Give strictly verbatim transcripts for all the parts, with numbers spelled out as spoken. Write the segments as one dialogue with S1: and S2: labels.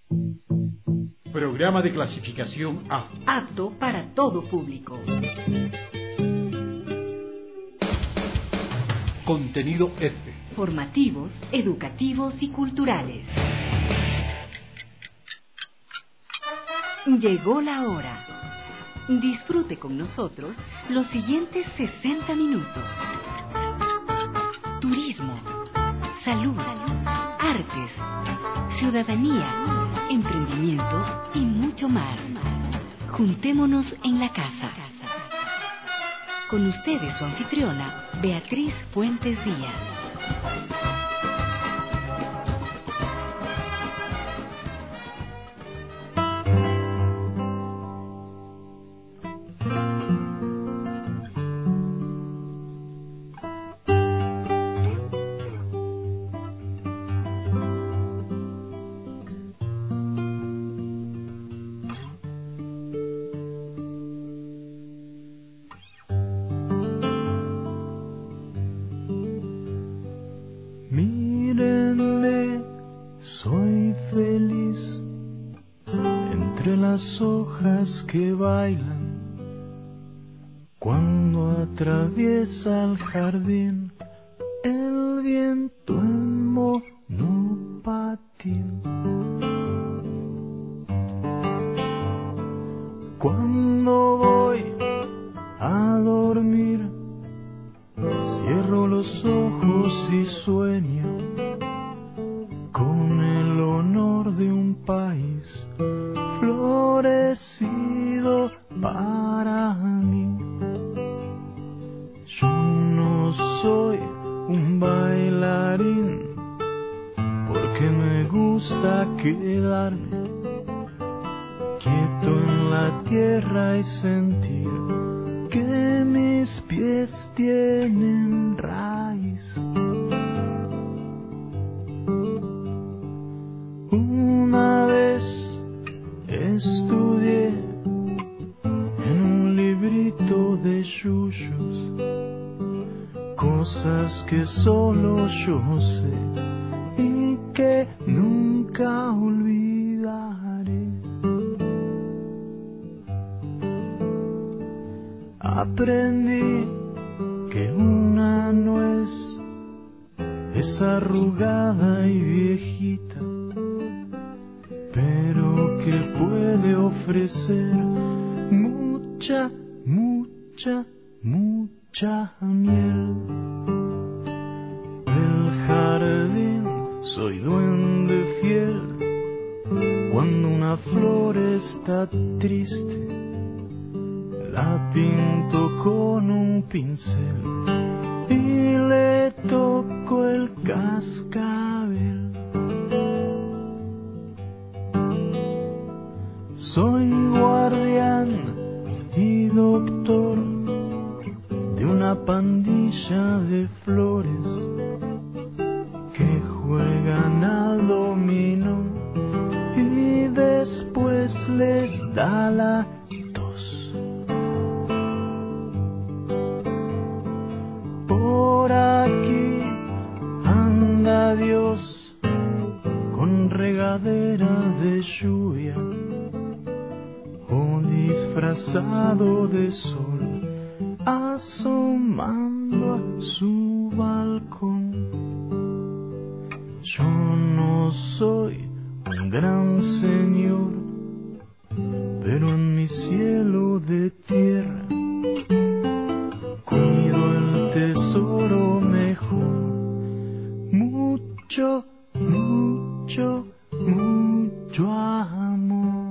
S1: Programa de clasificación A.
S2: Apto para todo público.
S1: Contenido F.
S2: Formativos, educativos y culturales. Llegó la hora. Disfrute con nosotros los siguientes sesenta minutos. Turismo, salud, artes, ciudadanía, emprendimiento y mucho más. Juntémonos en la casa. Con ustedes su anfitriona, Beatriz Fuentes Díaz.
S3: Mírenme, soy feliz entre las hojas que bailan cuando atraviesa el jardín el viento en monopatín. Cuando voy a dormir, cierro los ojos y sueño con el honor de un país florecido para mí. Yo no soy un bailarín porque me gusta quedarme quieto en la tierra y sentir que mis pies tienen raíz. Una vez estudié en un librito de yuyos cosas que solo yo sé y que nunca olvidaré. Aprendí que una nuez es arrugada y viejita, pero que puede ofrecer mucha, mucha, mucha miel. Del jardín soy duende fiel. Cuando una flor está triste, la pinto con un pincel y le toco el cascabel. Soy guardián y doctor de una pandilla de flores que juegan al dominó y después les da la tos. Por aquí anda Dios con regadera de lluvia o disfrazado de sol, asomando a su balcón. Yo no soy un gran señor, pero en mi cielo de tierra cuido el tesoro mejor. Mucho, mucho, mucho amor.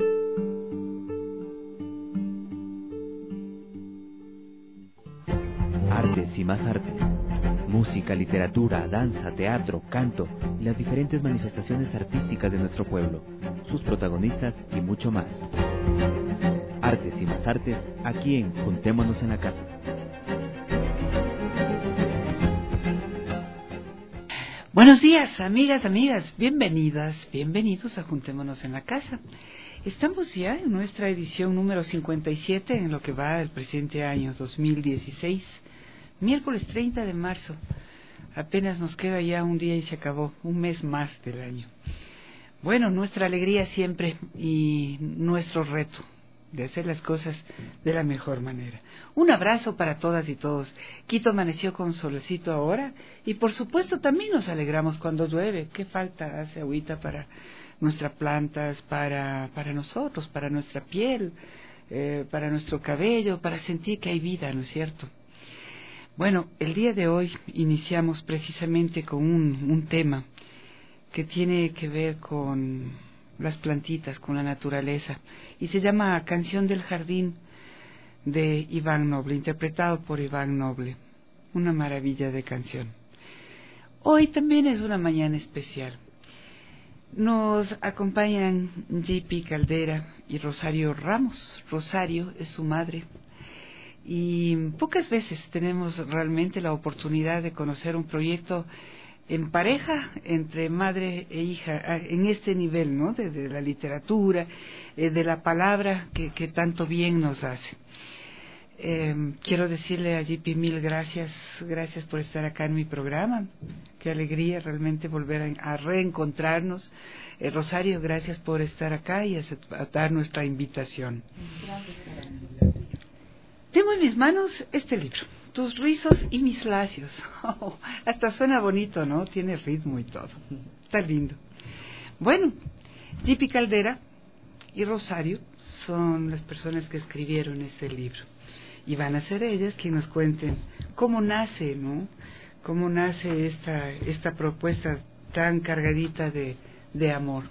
S4: Artes y más artes. Música, literatura, danza, teatro, canto y las diferentes manifestaciones artísticas de nuestro pueblo, sus protagonistas y mucho más. Artes y más artes, aquí en Juntémonos en la Casa.
S5: Buenos días, amigas, amigas, bienvenidas, bienvenidos a Juntémonos en la Casa. Estamos ya en nuestra edición número cincuenta y siete en lo que va del presente año dos mil dieciséis. Miércoles treinta de marzo, apenas nos queda ya un día y se acabó, un mes más del año. Bueno, nuestra alegría siempre y nuestro reto de hacer las cosas de la mejor manera. Un abrazo para todas y todos. Quito amaneció con solecito ahora y por supuesto también nos alegramos cuando llueve. ¿Qué falta hace agüita para nuestras plantas, para, para nosotros, para nuestra piel, eh, para nuestro cabello, para sentir que hay vida, ¿no es cierto? Bueno, el día de hoy iniciamos precisamente con un, un tema que tiene que ver con las plantitas, con la naturaleza, y se llama Canción del Jardín de Iván Noble, interpretado por Iván Noble. Una maravilla de canción. Hoy también es una mañana especial. Nos acompañan J P Caldera y Rosario Ramos. Rosario es su madre. Y pocas veces tenemos realmente la oportunidad de conocer un proyecto en pareja entre madre e hija, en este nivel, ¿no? De, de la literatura, eh, de la palabra que, que tanto bien nos hace. Eh, quiero decirle a J P mil gracias, gracias por estar acá en mi programa. Qué alegría realmente volver a, a reencontrarnos. Eh, Rosario, gracias por estar acá y aceptar nuestra invitación.
S6: Gracias.
S5: Tengo en mis manos este libro, Tus rizos y mis lacios. Oh, hasta suena bonito, ¿no? Tiene ritmo y todo. Está lindo. Bueno, J P Caldera y Rosario son las personas que escribieron este libro. Y van a ser ellas quienes nos cuenten cómo nace, ¿no? Cómo nace esta, esta propuesta tan cargadita de, de amor.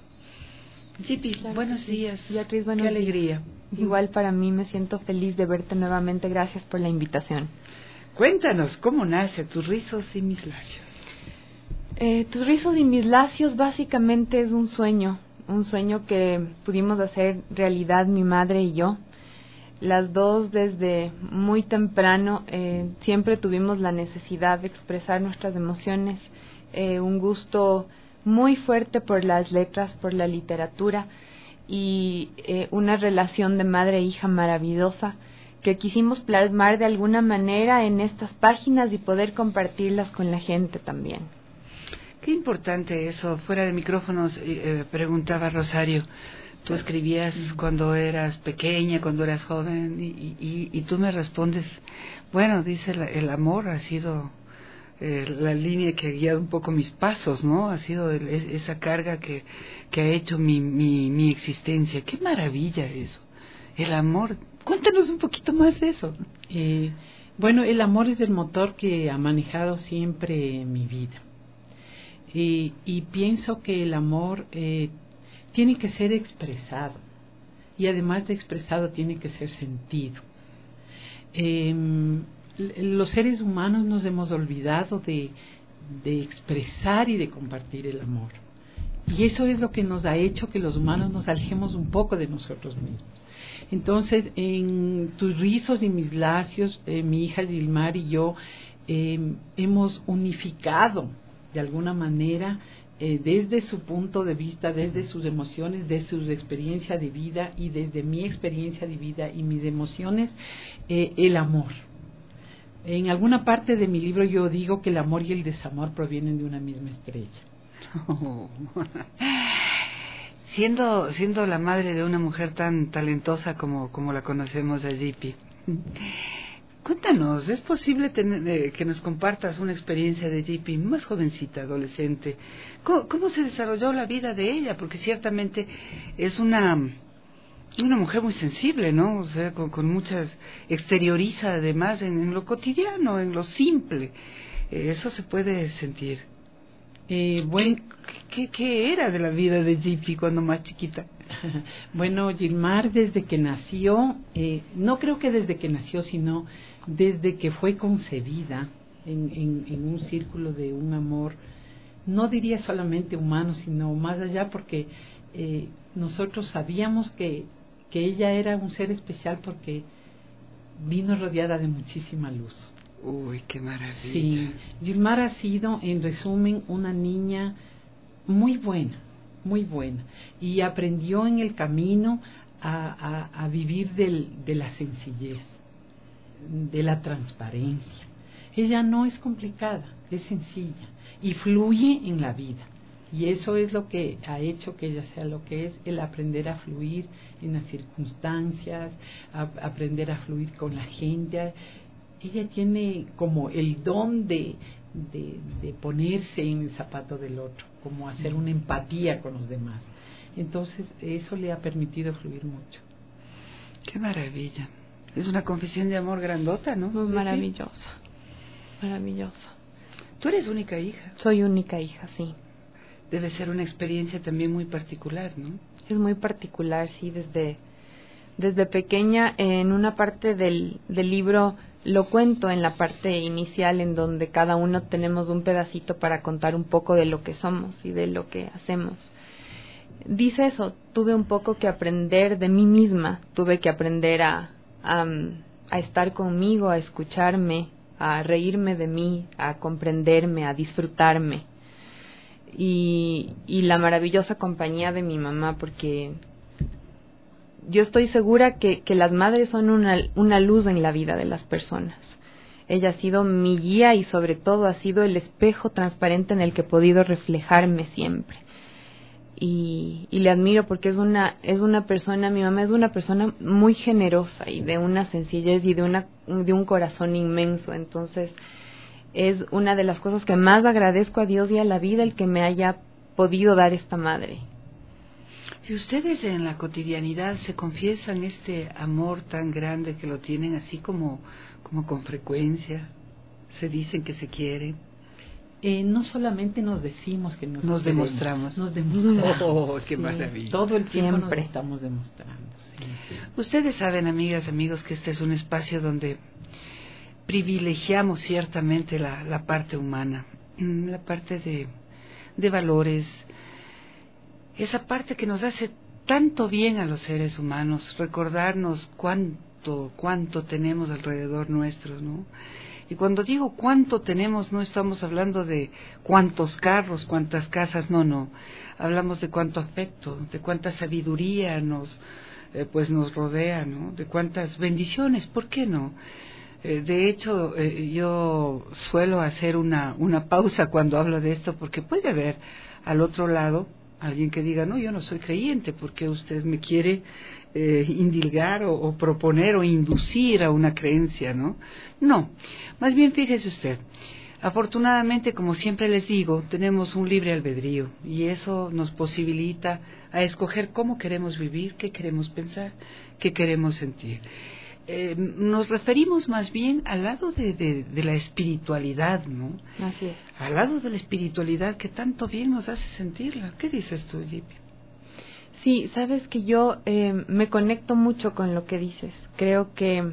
S5: J P,
S6: Claro,
S5: buenos
S6: sí.
S5: días.
S6: Beatriz, buenos
S5: Qué
S6: días.
S5: alegría.
S6: Igual para mí, me siento feliz de verte nuevamente. Gracias por la invitación.
S5: Cuéntanos, ¿cómo nace Tus rizos y mis lacios?
S6: Eh, Tus rizos y mis lacios básicamente es un sueño, un sueño que pudimos hacer realidad mi madre y yo. Las dos desde muy temprano eh, siempre tuvimos la necesidad de expresar nuestras emociones, eh, un gusto muy fuerte por las letras, por la literatura y eh, una relación de madre e hija maravillosa que quisimos plasmar de alguna manera en estas páginas y poder compartirlas con la gente también.
S5: Qué importante eso. Fuera de micrófonos, eh, preguntaba Rosario, tú escribías cuando eras pequeña, cuando eras joven, y, y, y tú me respondes, bueno, dice, la, el amor ha sido eh, la línea que ha guiado un poco mis pasos, ¿no? Ha sido el, esa carga que, que ha hecho mi, mi, mi existencia. Qué maravilla eso, el amor. Cuéntanos un poquito más de eso.
S7: Eh, bueno, el amor es el motor que ha manejado siempre mi vida. Eh, y pienso que el amor eh, tiene que ser expresado. Y además de expresado, tiene que ser sentido. Eh, los seres humanos nos hemos olvidado de, de expresar y de compartir el amor. Y eso es lo que nos ha hecho que los humanos nos alejemos un poco de nosotros mismos. Entonces, en Tus rizos y mis lacios, eh, mi hija Gilmar y yo eh, hemos unificado de alguna manera eh, desde su punto de vista, desde sus emociones, desde su experiencia de vida y desde mi experiencia de vida y mis emociones, eh, el amor. En alguna parte de mi libro yo digo que el amor y el desamor provienen de una misma estrella.
S5: Oh. Siendo, siendo la madre de una mujer tan talentosa como, como la conocemos a J P, cuéntanos, ¿es posible tener, eh, que nos compartas una experiencia de J P más jovencita, adolescente? ¿Cómo, ¿Cómo se desarrolló la vida de ella? Porque ciertamente es una, una mujer muy sensible, ¿no? O sea, con, con muchas, exterioriza además en, en lo cotidiano, en lo simple. Eh, eso se puede sentir.
S7: Eh, bueno,
S5: ¿Qué, qué, ¿Qué era de la vida de J P cuando más chiquita?
S7: Bueno, Gilmar desde que nació, eh, no creo que desde que nació, sino desde que fue concebida en, en, en un círculo de un amor, no diría solamente humano, sino más allá, porque eh, nosotros sabíamos que, que ella era un ser especial porque vino rodeada de muchísima luz.
S5: Uy, qué maravilla.
S7: Sí, Gilmar ha sido, en resumen, una niña muy buena, muy buena, y aprendió en el camino a, a, a vivir del, de la sencillez, de la transparencia. Ella no es complicada, es sencilla y fluye en la vida. Y eso es lo que ha hecho que ella sea lo que es, el aprender a fluir en las circunstancias, a, aprender a fluir con la gente. Ella tiene como el don de, de, de ponerse en el zapato del otro, como hacer una empatía con los demás. Entonces, eso le ha permitido fluir mucho.
S5: ¡Qué maravilla! Es una confesión de amor grandota, ¿no?
S6: Muy maravillosa, maravillosa.
S5: Tú eres única hija.
S6: Soy única hija, sí.
S5: Debe ser una experiencia también muy particular, ¿no?
S6: Es muy particular, sí. Desde, desde pequeña, en una parte del, del libro lo cuento en la parte inicial, en donde cada uno tenemos un pedacito para contar un poco de lo que somos y de lo que hacemos. Dice eso, tuve un poco que aprender de mí misma, tuve que aprender a, a, a estar conmigo, a escucharme, a reírme de mí, a comprenderme, a disfrutarme. Y, y la maravillosa compañía de mi mamá, porque yo estoy segura que, que las madres son una, una luz en la vida de las personas. Ella ha sido mi guía y sobre todo ha sido el espejo transparente en el que he podido reflejarme siempre. Y, y le admiro porque es una es una persona, mi mamá es una persona muy generosa y de una sencillez y de una de un corazón inmenso. Entonces es una de las cosas que más agradezco a Dios y a la vida, el que me haya podido dar esta madre.
S5: ¿Y ustedes en la cotidianidad se confiesan este amor tan grande que lo tienen así como, como con frecuencia? ¿Se dicen que se quieren?
S7: Eh, no solamente nos decimos que nos,
S5: nos
S7: queremos,
S5: demostramos.
S7: Nos demostramos.
S5: Oh, qué
S7: sí,
S5: maravilla.
S7: Todo el tiempo
S6: Siempre.
S7: nos estamos demostrando. Sí.
S5: Ustedes saben, amigas, amigos, que este es un espacio donde privilegiamos ciertamente la, la parte humana, la parte de, de valores, esa parte que nos hace tanto bien a los seres humanos, recordarnos cuánto, cuánto tenemos alrededor nuestro, ¿no? Y cuando digo cuánto tenemos, no estamos hablando de cuántos carros, cuántas casas, no, no. Hablamos de cuánto afecto, de cuánta sabiduría nos, eh, pues nos rodea, ¿no? De cuántas bendiciones, ¿por qué no? Eh, de hecho, eh, yo suelo hacer una, una pausa cuando hablo de esto, porque puede haber al otro lado alguien que diga, no, yo no soy creyente, porque usted me quiere eh, indilgar o, o proponer o inducir a una creencia, ¿no? No, más bien fíjese usted, afortunadamente, como siempre les digo, tenemos un libre albedrío y eso nos posibilita a escoger cómo queremos vivir, qué queremos pensar, qué queremos sentir. Eh, nos referimos más bien al lado de, de, de la espiritualidad, ¿no?
S6: Así es.
S5: Al lado de la espiritualidad que tanto bien nos hace sentirla. ¿Qué dices tú, Livia?
S6: Sí, sabes que yo eh, me conecto mucho con lo que dices. Creo que...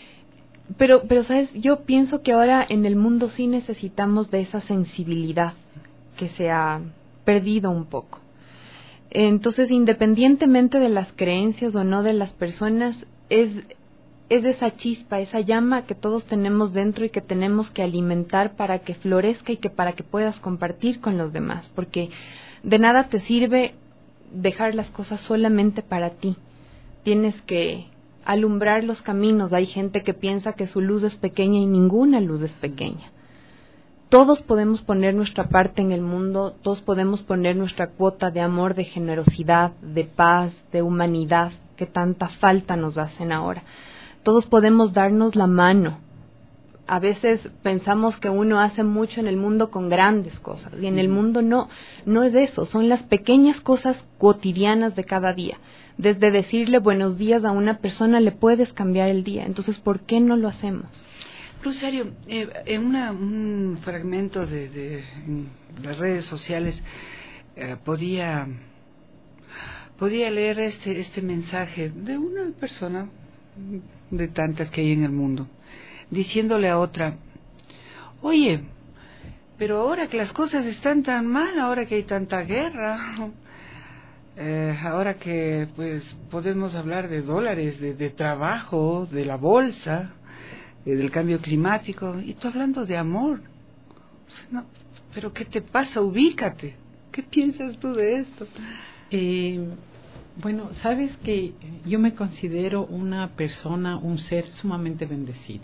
S6: Pero, pero, ¿sabes? Yo pienso que ahora en el mundo sí necesitamos de esa sensibilidad que se ha perdido un poco. Entonces, independientemente de las creencias o no de las personas, es... es esa chispa, esa llama que todos tenemos dentro y que tenemos que alimentar para que florezca y que para que puedas compartir con los demás, porque de nada te sirve dejar las cosas solamente para ti. Tienes que alumbrar los caminos. Hay gente que piensa que su luz es pequeña y ninguna luz es pequeña. Todos podemos poner nuestra parte en el mundo, todos podemos poner nuestra cuota de amor, de generosidad, de paz, de humanidad, que tanta falta nos hacen ahora. Todos podemos darnos la mano. A veces pensamos que uno hace mucho en el mundo con grandes cosas, y en el mundo no, no es eso, son las pequeñas cosas cotidianas de cada día. Desde decirle buenos días a una persona le puedes cambiar el día, entonces ¿por qué no lo hacemos?
S5: Rosario, eh, en una, un fragmento de, de las redes sociales eh, podía, podía leer este, este mensaje de una persona de tantas que hay en el mundo, diciéndole a otra, oye, pero ahora que las cosas están tan mal, ahora que hay tanta guerra, eh, ahora que pues podemos hablar de dólares, de, de trabajo, de la bolsa, eh, del cambio climático, y tú hablando de amor, o sea, no, pero ¿qué te pasa? Ubícate, ¿qué piensas tú de esto?
S7: Eh... Bueno, sabes que yo me considero una persona, un ser sumamente bendecido,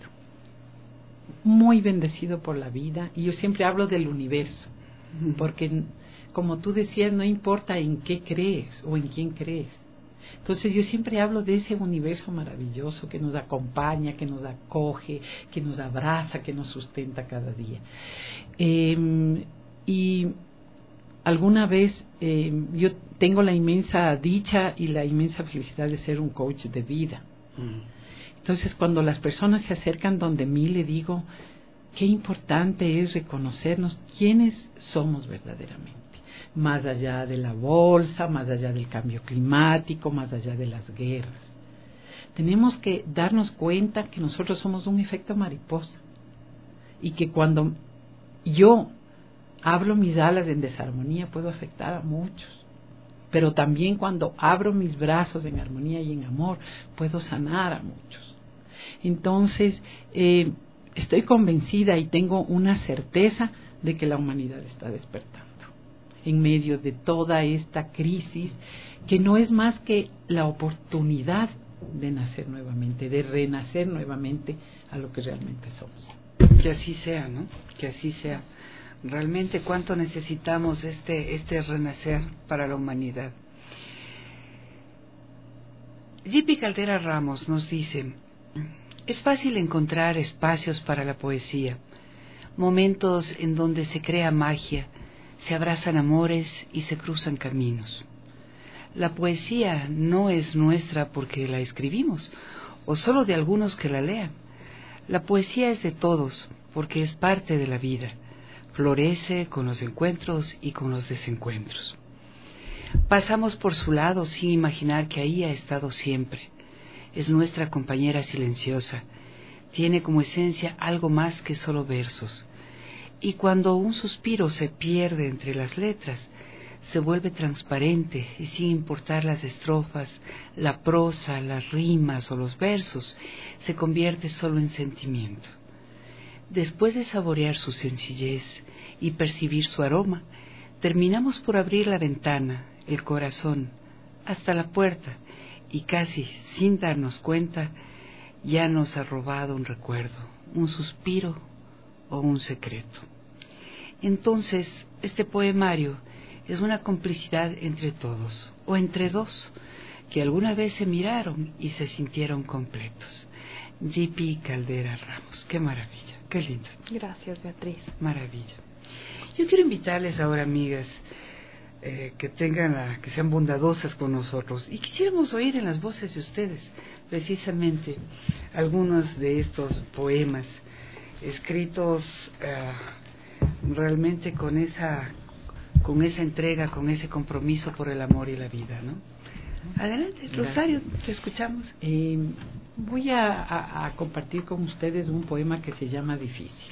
S7: muy bendecido por la vida, y yo siempre hablo del universo, porque como tú decías, no importa en qué crees o en quién crees. Entonces yo siempre hablo de ese universo maravilloso que nos acompaña, que nos acoge, que nos abraza, que nos sustenta cada día. Eh, y alguna vez eh, yo tengo la inmensa dicha y la inmensa felicidad de ser un coach de vida. Mm. Entonces cuando las personas se acercan donde mí, le digo, qué importante es reconocernos quiénes somos verdaderamente. Más allá de la bolsa, más allá del cambio climático, más allá de las guerras. Tenemos que darnos cuenta que nosotros somos un efecto mariposa y que cuando yo abro mis alas en desarmonía puedo afectar a muchos, pero también cuando abro mis brazos en armonía y en amor puedo sanar a muchos. Entonces, eh, estoy convencida y tengo una certeza de que la humanidad está despertando en medio de toda esta crisis, que no es más que la oportunidad de nacer nuevamente, de renacer nuevamente a lo que realmente somos.
S5: Que así sea, ¿no? Que así sea. Realmente cuánto necesitamos este, este renacer para la humanidad. Yipi Caldera Ramos nos dice, es fácil encontrar espacios para la poesía, momentos en donde se crea magia, se abrazan amores y se cruzan caminos. La poesía no es nuestra porque la escribimos, o solo de algunos que la lean. La poesía es de todos, porque es parte de la vida. Florece con los encuentros y con los desencuentros. Pasamos por su lado sin imaginar que ahí ha estado siempre. Es nuestra compañera silenciosa. Tiene como esencia algo más que solo versos. Y cuando un suspiro se pierde entre las letras, se vuelve transparente y sin importar las estrofas, la prosa, las rimas o los versos, se convierte solo en sentimiento. Después de saborear su sencillez y percibir su aroma, terminamos por abrir la ventana, el corazón, hasta la puerta, y casi sin darnos cuenta, ya nos ha robado un recuerdo, un suspiro o un secreto. Entonces, este poemario es una complicidad entre todos, o entre dos, que alguna vez se miraron y se sintieron completos. Yipi Caldera Ramos, qué maravilla, qué lindo.
S6: Gracias, Beatriz.
S5: Maravilla. Yo quiero invitarles ahora, amigas, eh, que tengan la, que sean bondadosas con nosotros, y quisiéramos oír en las voces de ustedes, precisamente, algunos de estos poemas escritos uh, realmente con esa, con esa entrega, con ese compromiso por el amor y la vida, ¿no? Adelante, Rosario, te escuchamos.
S7: Eh, voy a, a, a compartir con ustedes un poema que se llama Difícil.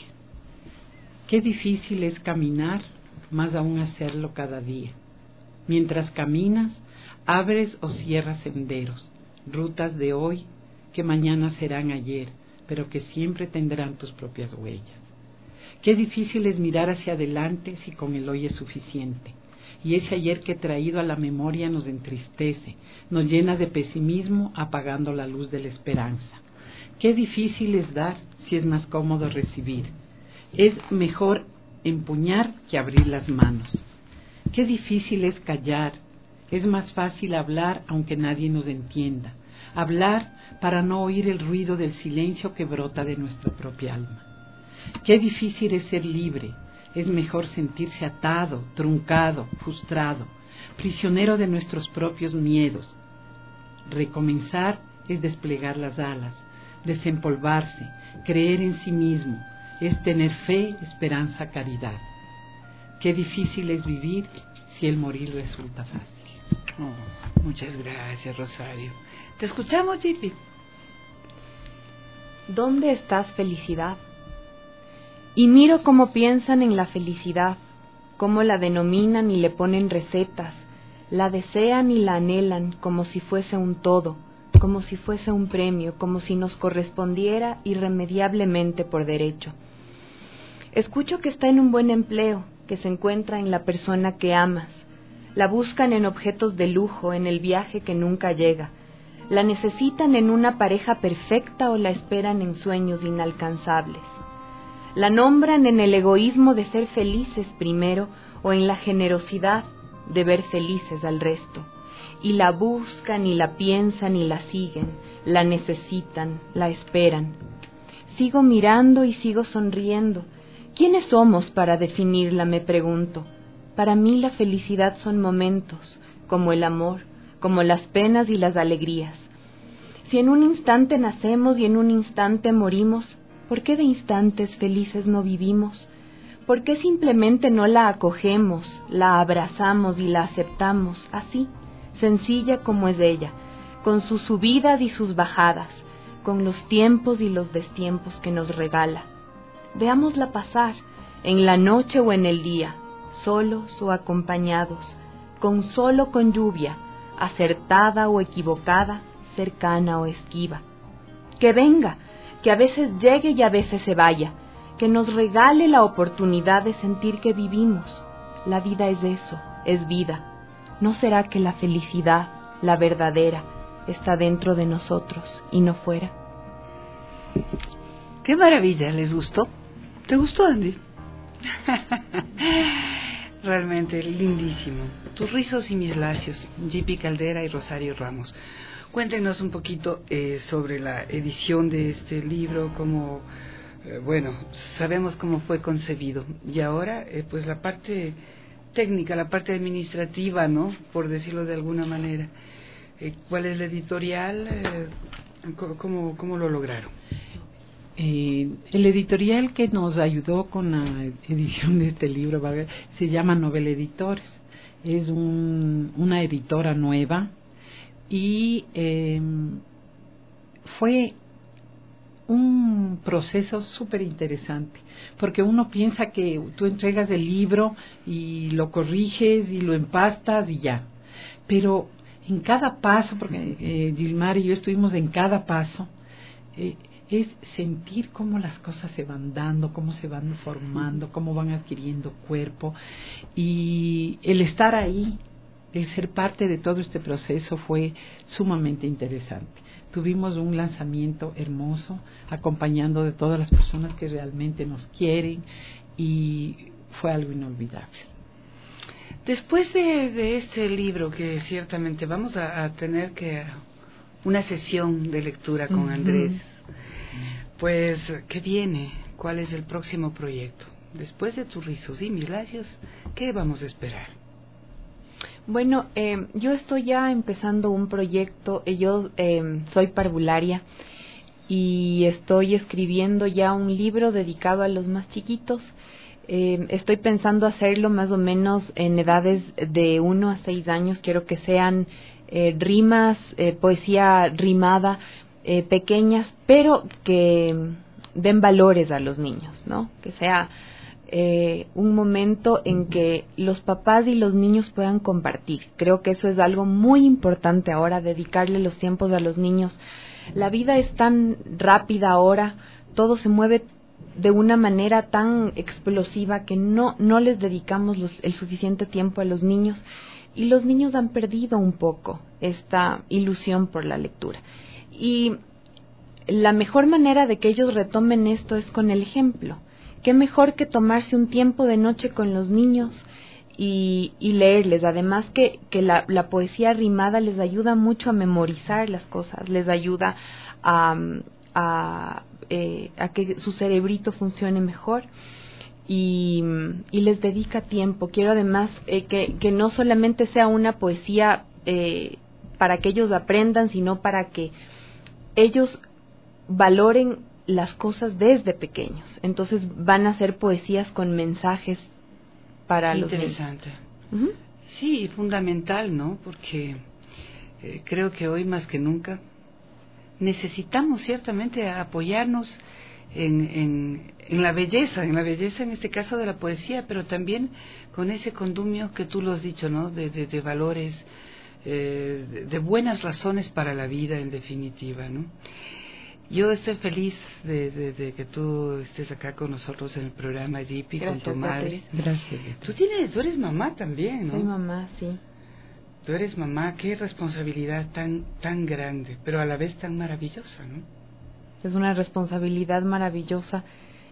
S7: Qué difícil es caminar, más aún hacerlo cada día. Mientras caminas, abres o cierras senderos, rutas de hoy que mañana serán ayer, pero que siempre tendrán tus propias huellas. Qué difícil es mirar hacia adelante si con el hoy es suficiente. Y ese ayer que traído a la memoria nos entristece, nos llena de pesimismo, apagando la luz de la esperanza. Qué difícil es dar si es más cómodo recibir. Es mejor empuñar que abrir las manos. Qué difícil es callar. Es más fácil hablar aunque nadie nos entienda. Hablar para no oír el ruido del silencio que brota de nuestra propia alma. Qué difícil es ser libre. Es mejor sentirse atado, truncado, frustrado, prisionero de nuestros propios miedos. Recomenzar es desplegar las alas, desempolvarse, creer en sí mismo, es tener fe, esperanza, caridad. Qué difícil es vivir si el morir resulta fácil.
S5: Oh, muchas gracias, Rosario. ¿Te escuchamos, Yipi?
S6: ¿Dónde estás, felicidad? Y miro cómo piensan en la felicidad, cómo la denominan y le ponen recetas, la desean y la anhelan como si fuese un todo, como si fuese un premio, como si nos correspondiera irremediablemente por derecho. Escucho que está en un buen empleo, que se encuentra en la persona que amas, la buscan en objetos de lujo, en el viaje que nunca llega, la necesitan en una pareja perfecta o la esperan en sueños inalcanzables. La nombran en el egoísmo de ser felices primero o en la generosidad de ver felices al resto. Y la buscan y la piensan y la siguen, la necesitan, la esperan. Sigo mirando y sigo sonriendo. ¿Quiénes somos para definirla?, me pregunto. Para mí la felicidad son momentos, como el amor, como las penas y las alegrías. Si en un instante nacemos y en un instante morimos, ¿por qué de instantes felices no vivimos? ¿Por qué simplemente no la acogemos, la abrazamos y la aceptamos así, sencilla como es ella, con sus subidas y sus bajadas, con los tiempos y los destiempos que nos regala? Veámosla pasar, en la noche o en el día, solos o acompañados, con sol o con lluvia, acertada o equivocada, cercana o esquiva. Que venga, que a veces llegue y a veces se vaya, que nos regale la oportunidad de sentir que vivimos. La vida es eso, es vida. ¿No será que la felicidad, la verdadera, está dentro de nosotros y no fuera?
S5: ¡Qué maravilla! ¿Les gustó? ¿Te gustó, Andy? Realmente lindísimo. Tus rizos y mis lacios, G P Caldera y Rosario Ramos. Cuéntenos un poquito eh, sobre la edición de este libro, cómo, eh, bueno, sabemos cómo fue concebido. Y ahora, eh, pues la parte técnica, la parte administrativa, ¿no?, por decirlo de alguna manera. Eh, ¿Cuál es la editorial? Eh, ¿cómo, ¿Cómo lo lograron?
S7: Eh, el editorial que nos ayudó con la edición de este libro se llama Novel Editores. Es un, una editora nueva y eh, fue un proceso súper interesante, porque uno piensa que tú entregas el libro y lo corriges y lo empastas y ya, pero en cada paso, porque eh, Gilmar y yo estuvimos en cada paso, eh, es sentir cómo las cosas se van dando, cómo se van formando, cómo van adquiriendo cuerpo, y el estar ahí, el ser parte de todo este proceso fue sumamente interesante. Tuvimos un lanzamiento hermoso, acompañando de todas las personas que realmente nos quieren, y fue algo inolvidable.
S5: Después de, de este libro, que ciertamente vamos a, a tener que una sesión de lectura con Andrés, pues, ¿qué viene? ¿Cuál es el próximo proyecto? Después de Tus rizos y mis lacios, ¿qué vamos a esperar?
S6: Bueno, eh, yo estoy ya empezando un proyecto. eh, yo eh, soy parvularia y estoy escribiendo ya un libro dedicado a los más chiquitos. Eh, estoy pensando hacerlo más o menos en edades de uno a seis años. Quiero que sean eh, rimas, eh, poesía rimada, eh, pequeñas, pero que den valores a los niños, ¿no? Que sea eh, un momento en que los papás y los niños puedan compartir. Creo que eso es algo muy importante ahora, dedicarle los tiempos a los niños. La vida es tan rápida ahora, todo se mueve de una manera tan explosiva que no, no les dedicamos los, el suficiente tiempo a los niños, y los niños han perdido un poco esta ilusión por la lectura. Y la mejor manera de que ellos retomen esto es con el ejemplo. Qué mejor que tomarse un tiempo de noche con los niños y, y leerles. Además que, que la, la poesía rimada les ayuda mucho a memorizar las cosas, les ayuda a, a, eh, a que su cerebrito funcione mejor, y, y les dedica tiempo. Quiero además eh, que, que no solamente sea una poesía eh, para que ellos aprendan, sino para que ellos valoren las cosas desde pequeños. Entonces van a ser poesías con mensajes para los niños.
S5: Interesante.
S6: Uh-huh.
S5: Sí, fundamental, ¿no? Porque eh, creo que hoy más que nunca necesitamos ciertamente apoyarnos en, en, en la belleza, en la belleza en este caso de la poesía, pero también con ese condumio que tú lo has dicho, ¿no? De, de, de valores, eh, de, de buenas razones para la vida, en definitiva, ¿no? Yo estoy feliz de, de, de que tú estés acá con nosotros en el programa, G P, con tu madre.
S7: Gracias.
S5: Tú tienes, tú eres mamá también, ¿no?
S6: Soy mamá, sí.
S5: Tú eres mamá, qué responsabilidad tan tan grande, pero a la vez tan maravillosa, ¿no?
S6: Es una responsabilidad maravillosa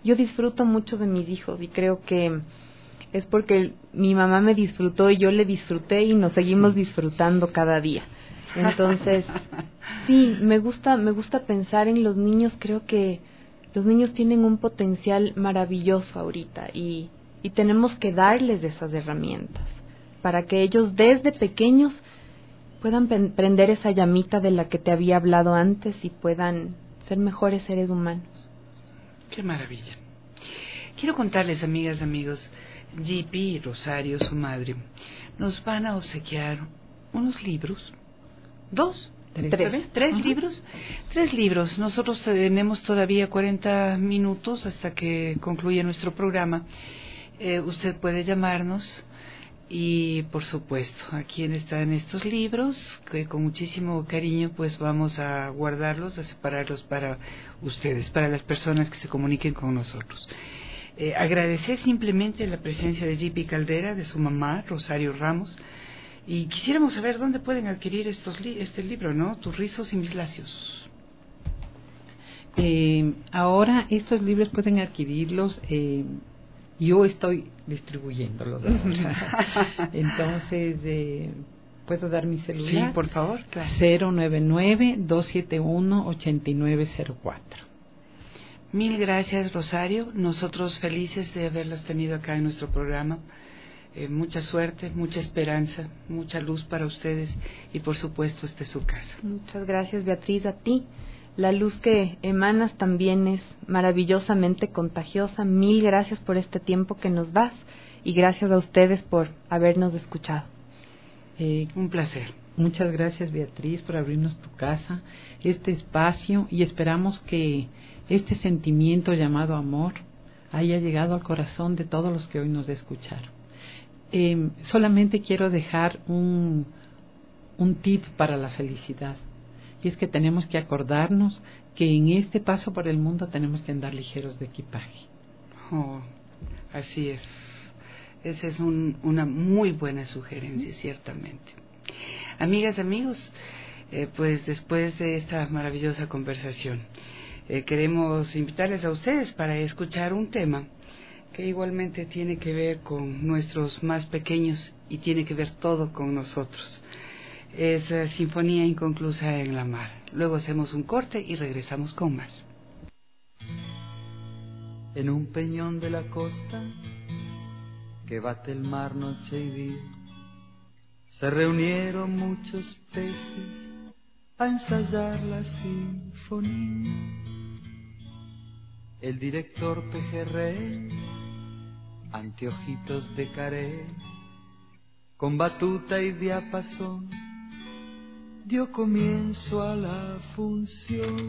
S6: yo disfruto mucho de mis hijos y creo que es porque mi mamá me disfrutó y yo le disfruté y nos seguimos disfrutando cada día. Entonces, sí, me gusta, me gusta pensar en los niños. Creo que los niños tienen un potencial maravilloso ahorita y, y tenemos que darles esas herramientas para que ellos desde pequeños puedan pen- prender esa llamita de la que te había hablado antes y puedan ser mejores seres humanos.
S5: Qué maravilla. Quiero contarles, amigas, amigos, G P y Rosario, su madre, nos van a obsequiar unos libros. ¿Dos?
S6: Tres.
S5: ¿Tres, ¿Tres uh-huh. libros? Tres libros. Nosotros tenemos todavía cuarenta minutos hasta que concluya nuestro programa. Eh, usted puede llamarnos y, por supuesto, a quién están estos libros, que con muchísimo cariño pues vamos a guardarlos, a separarlos para ustedes, para las personas que se comuniquen con nosotros. Eh, agradecer simplemente la presencia de G P Caldera, de su mamá, Rosario Ramos, y quisiéramos saber dónde pueden adquirir estos li- este libro, ¿no? Tus rizos y mis lacios.
S7: Eh, ahora estos libros pueden adquirirlos, eh, yo estoy distribuyéndolos ahora. Entonces, eh, ¿puedo dar mi celular?
S5: Sí, por favor. Claro.
S7: cero nueve nueve, dos siete uno, ocho nueve cero cuatro.
S5: Mil gracias, Rosario. Nosotros felices de haberlos tenido acá en nuestro programa. Eh, mucha suerte, mucha esperanza, mucha luz para ustedes y, por supuesto, esta es su casa.
S6: Muchas gracias, Beatriz, a ti. La luz que emanas también es maravillosamente contagiosa. Mil gracias por este tiempo que nos das y gracias a ustedes por habernos escuchado.
S7: Eh,
S5: Un placer.
S7: Muchas gracias, Beatriz, por abrirnos tu casa, este espacio, y esperamos que este sentimiento llamado amor haya llegado al corazón de todos los que hoy nos escucharon. Eh, solamente quiero dejar un, un tip para la felicidad, y es que tenemos que acordarnos que en este paso por el mundo tenemos que andar ligeros de equipaje.
S5: Oh, así es. Esa es un, una muy buena sugerencia, ciertamente. Amigas, amigos, eh, pues después de esta maravillosa conversación, eh, queremos invitarles a ustedes para escuchar un tema que igualmente tiene que ver con nuestros más pequeños y tiene que ver todo con nosotros. Es la Sinfonía Inconclusa en la Mar. Luego hacemos un corte y regresamos con más.
S8: En un peñón de la costa que bate el mar noche y día, se reunieron muchos peces a ensayar la sinfonía. El director pejerrey, anteojitos de carey, con batuta y diapasón, dio comienzo a la función.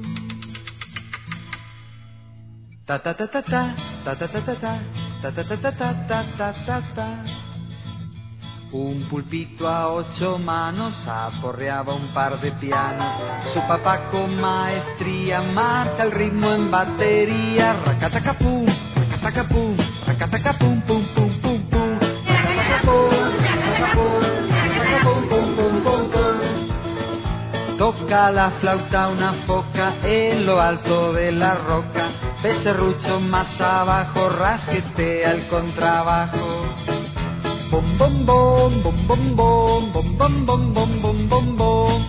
S8: Ta ta ta ta ta, ta ta ta ta ta, ta ta ta ta ta ta ta ta. Un pulpito a ocho manos aporreaba un par de pianos. Su papá con maestría marca el ritmo en batería. Racatacapum, racatacapum, racatacapum, pum pum pum pum. Racatacapum, racatacapum, racatacapum, pum pum pum pum. Toca la flauta una foca en lo alto de la roca. Becerrucho más abajo rasquetea el contrabajo. Bom bom bom bom bom bom bom bom bom bom bom bom bom.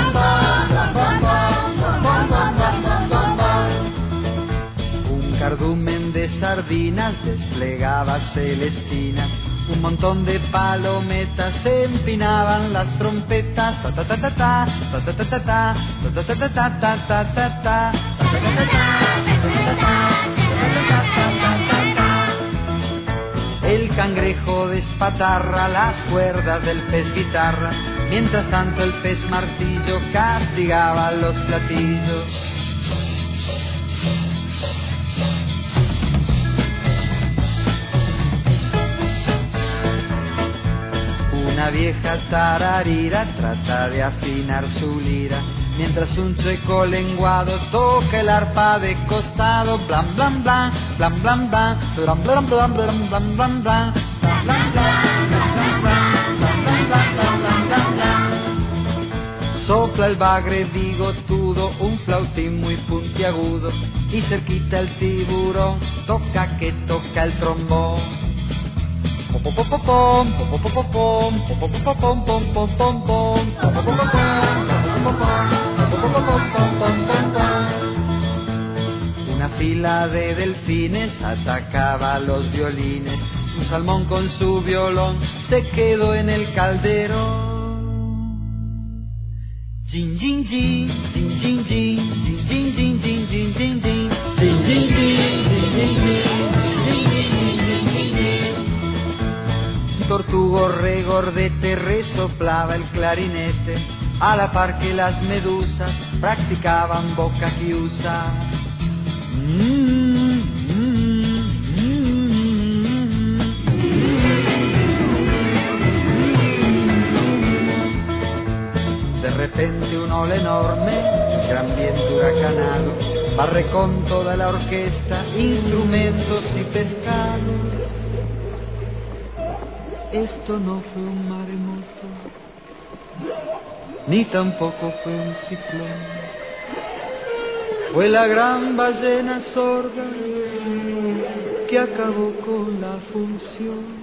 S8: Un cardumen de sardinas desplegaba Celestinas. Un montón de palometas se empinaban las trompetas. Ta ta ta ta ta, ta ta ta ta ta, ta ta ta ta ta ta ta ta. El cangrejo despatarra las cuerdas del pez guitarra, mientras tanto el pez martillo castigaba los platillos. Una vieja tararira trata de afinar su lira, mientras un chueco lenguado toca el arpa de costado. Blan blan blan, blan blan blan, blan blan blan, blan blan blan, blan blan blan, blan blan blan, blan blan blan, blan blan blan. sopla el bagre bigotudo, un flautín muy puntiagudo, y cerquita el tiburón toca que toca el trombón. Una fila de delfines atacaba a los violines, un salmón con su violón se quedó en el calderón. Jin jin jin, jin jin jin, jin jin jin, jin jin jin, jin jin jin, jin jin jin. Un tortugo regordete resoplaba el clarinete, a la par que las medusas practicaban boca chiusa. De repente un ola enorme, gran viento huracanado, barre con toda la orquesta, instrumentos y pescados. Esto no fue un maremoto, ni tampoco fue un ciclón. Fue la gran ballena sorda que acabó con la función.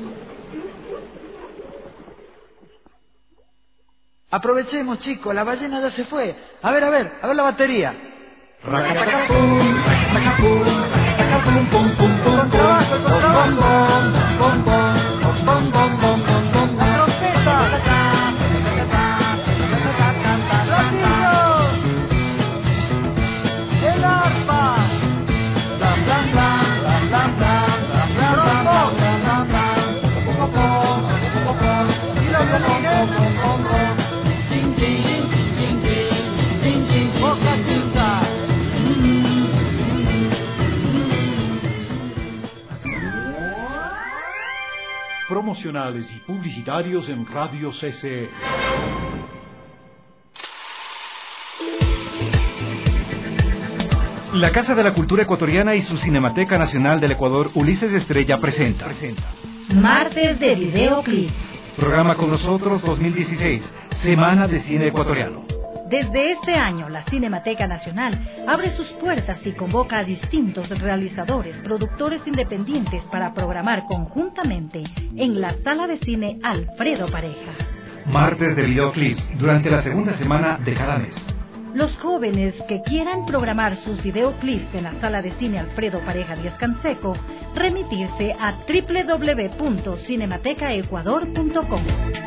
S8: Aprovechemos, chicos, la ballena ya se fue. A ver, a ver, a ver la batería. Racatacapum, racatacapum, racatacapum, pum, pum, pum, con trabajo, con trabajo. Pom, pom, pom, pom, pom, pom, pom, pom. La trompeta. El arpa. Blam, blam, blam, blam, blam, blam, blam, blam, blam, blam, blam. Pom, pom, pom, pom, pom. Y los violines. Pom, pom, pom.
S1: Promocionales y publicitarios en Radio C C E.
S9: La Casa de la Cultura Ecuatoriana y su Cinemateca Nacional del Ecuador, Ulises Estrella, presenta. presenta.
S10: Martes de Videoclip.
S9: Programa con nosotros dos mil dieciséis, Semana de Cine Ecuatoriano.
S10: Desde este año, la Cinemateca Nacional abre sus puertas y convoca a distintos realizadores, productores independientes para programar conjuntamente en la Sala de Cine Alfredo Pareja.
S9: Martes de Videoclips, durante la segunda semana de cada mes.
S10: Los jóvenes que quieran programar sus videoclips en la Sala de Cine Alfredo Pareja Díaz Canseco, remitirse a doble u doble u doble u punto cinemateca ecuador punto com.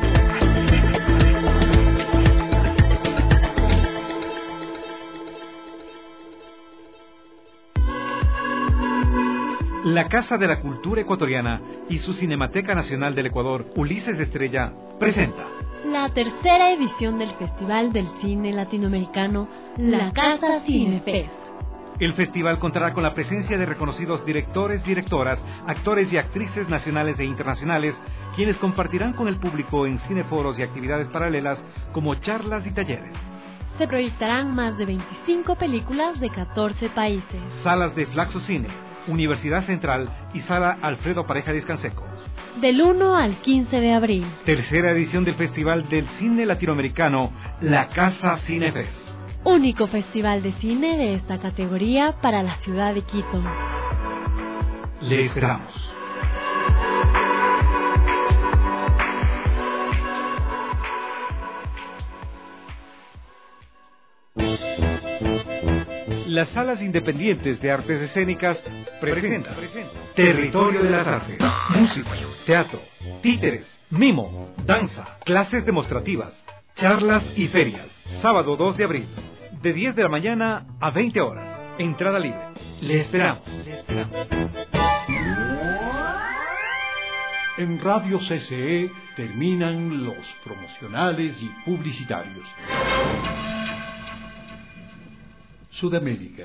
S9: La Casa de la Cultura Ecuatoriana y su Cinemateca Nacional del Ecuador, Ulises Estrella, presenta
S11: la tercera edición del Festival del Cine Latinoamericano, La Casa Cinefest.
S9: El festival contará con la presencia de reconocidos directores, directoras, actores y actrices nacionales e internacionales, quienes compartirán con el público en cineforos y actividades paralelas como charlas y talleres.
S11: Se proyectarán más de veinticinco películas de catorce países.
S9: Salas de Flaxo Cine, Universidad Central y Sala Alfredo Pareja Díaz Canseco.
S11: Del uno al quince de abril.
S9: Tercera edición del Festival del Cine Latinoamericano, La Casa Cinefest.
S11: Único festival de cine de esta categoría para la ciudad de Quito.
S9: Le esperamos. Las Salas Independientes de Artes Escénicas presentan Territorio de las Artes, música, teatro, títeres, mimo, danza, clases demostrativas, charlas y ferias. Sábado dos de abril, de diez de la mañana a veinte horas. Entrada libre. Le esperamos. Le esperamos.
S1: En Radio C C E terminan los promocionales y publicitarios. Sudamérica.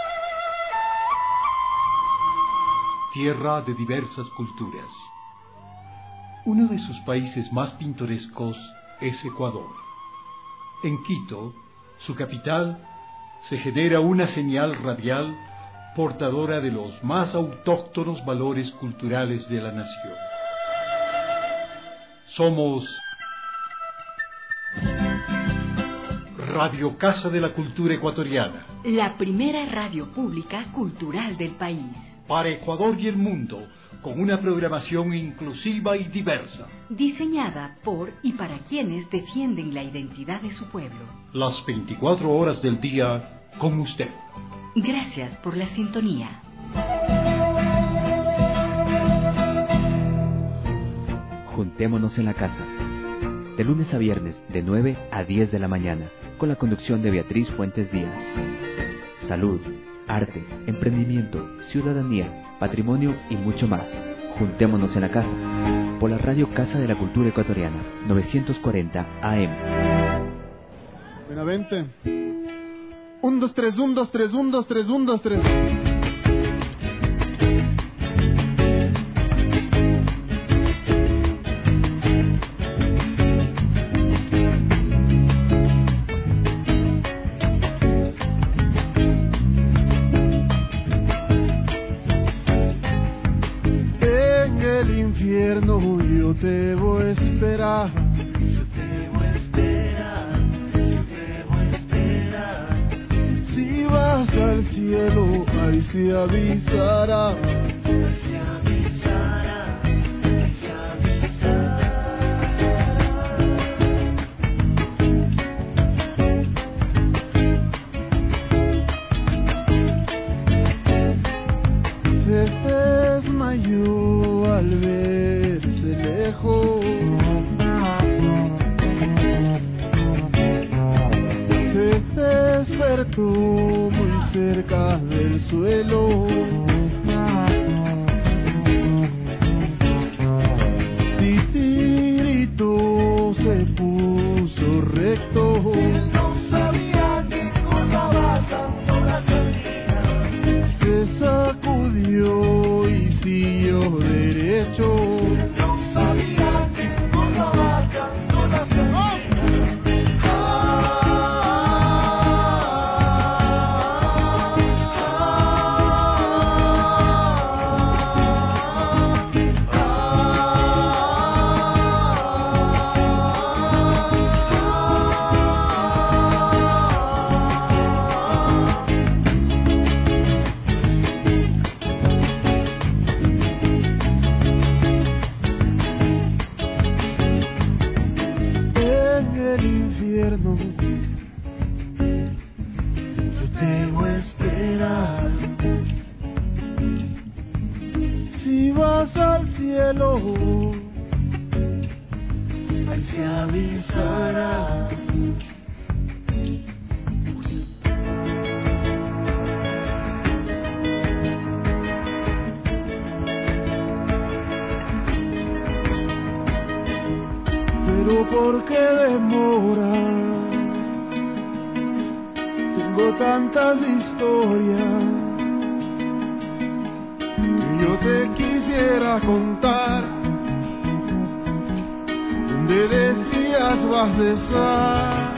S1: Tierra de diversas culturas. Uno de sus países más pintorescos es Ecuador. En Quito, su capital, se genera una señal radial portadora de los más autóctonos valores culturales de la nación. Somos Radio Casa de la Cultura Ecuatoriana.
S2: La primera radio pública cultural del país.
S1: Para Ecuador y el mundo, con una programación inclusiva y diversa.
S2: Diseñada por y para quienes defienden la identidad de su pueblo.
S1: Las veinticuatro horas del día con usted.
S2: Gracias por la sintonía.
S4: Juntémonos en la casa. De lunes a viernes, de nueve a diez de la mañana, con la conducción de Beatriz Fuentes Díaz. Salud, arte, emprendimiento, ciudadanía, patrimonio y mucho más. Juntémonos en la casa. Por la Radio Casa de la Cultura Ecuatoriana, novecientos cuarenta A M.
S12: Benavente. Un, dos, tres, un, dos, tres, un, dos, tres, un, dos, tres. Yo te voy a esperar,
S3: yo te voy a esperar, yo te voy a esperar.
S12: Si vas al cielo, ahí se avisará,
S3: ahí se avisará, ahí se avisará.
S12: Se desmayó al verse lejos, se despertó muy cerca del suelo, titirito se puso recto,
S3: no sabía que colgaba tanto la salida,
S12: se sacudió y siguió derecho.
S3: No sabía que colgaba tanto la salida.
S12: Ahí se avisarás. Pero ¿por qué demoras? Tengo tantas historias que yo te quisiera contar, donde decías vas a estar.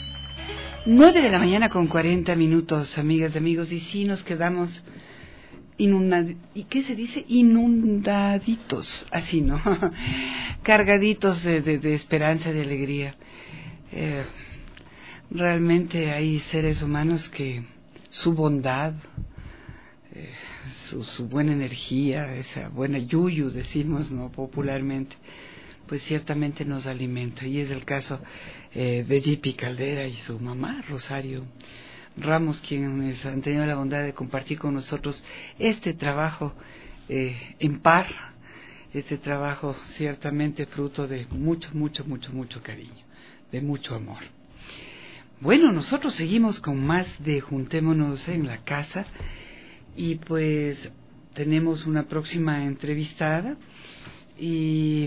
S5: Nueve de la mañana con cuarenta minutos, amigas y amigos, y sí nos quedamos inundad, ¿y qué se dice? Inundaditos, así, ¿no? Cargaditos de, de, de esperanza y de alegría. Eh, realmente hay seres humanos que su bondad, eh, su, su buena energía, esa buena yuyu, decimos, ¿no? Popularmente, pues ciertamente nos alimenta. Y es el caso eh, de Yipi Caldera y su mamá, Rosario Ramos, quienes han tenido la bondad de compartir con nosotros este trabajo eh, en par, este trabajo ciertamente fruto de mucho, mucho, mucho, mucho cariño, de mucho amor. Bueno, nosotros seguimos con más de Juntémonos en la Casa y pues tenemos una próxima entrevistada y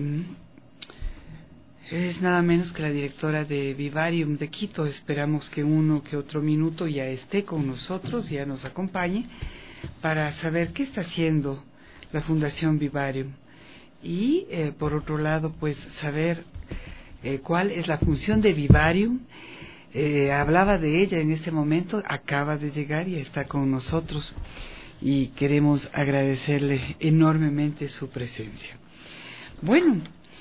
S5: es nada menos que la directora de Vivarium de Quito. Esperamos que uno que otro minuto ya esté con nosotros, ya nos acompañe para saber qué está haciendo la Fundación Vivarium y eh, por otro lado pues saber eh, cuál es la función de Vivarium. Eh, hablaba de ella en este momento, acaba de llegar y está con nosotros y queremos agradecerle enormemente su presencia. Bueno,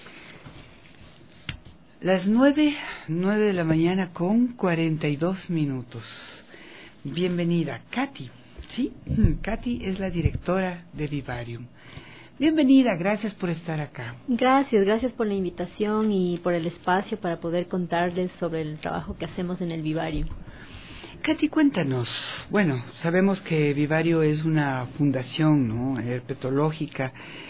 S5: las nueve, nueve de la mañana con cuarenta y dos minutos. Bienvenida, Katy, ¿sí? Katy es la directora de Vivarium. Bienvenida, gracias por estar acá.
S11: Gracias, gracias por la invitación y por el espacio para poder contarles sobre el trabajo que hacemos en el Vivarium.
S5: Katy, cuéntanos. Bueno, sabemos que Vivario es una fundación, ¿no?, herpetológica,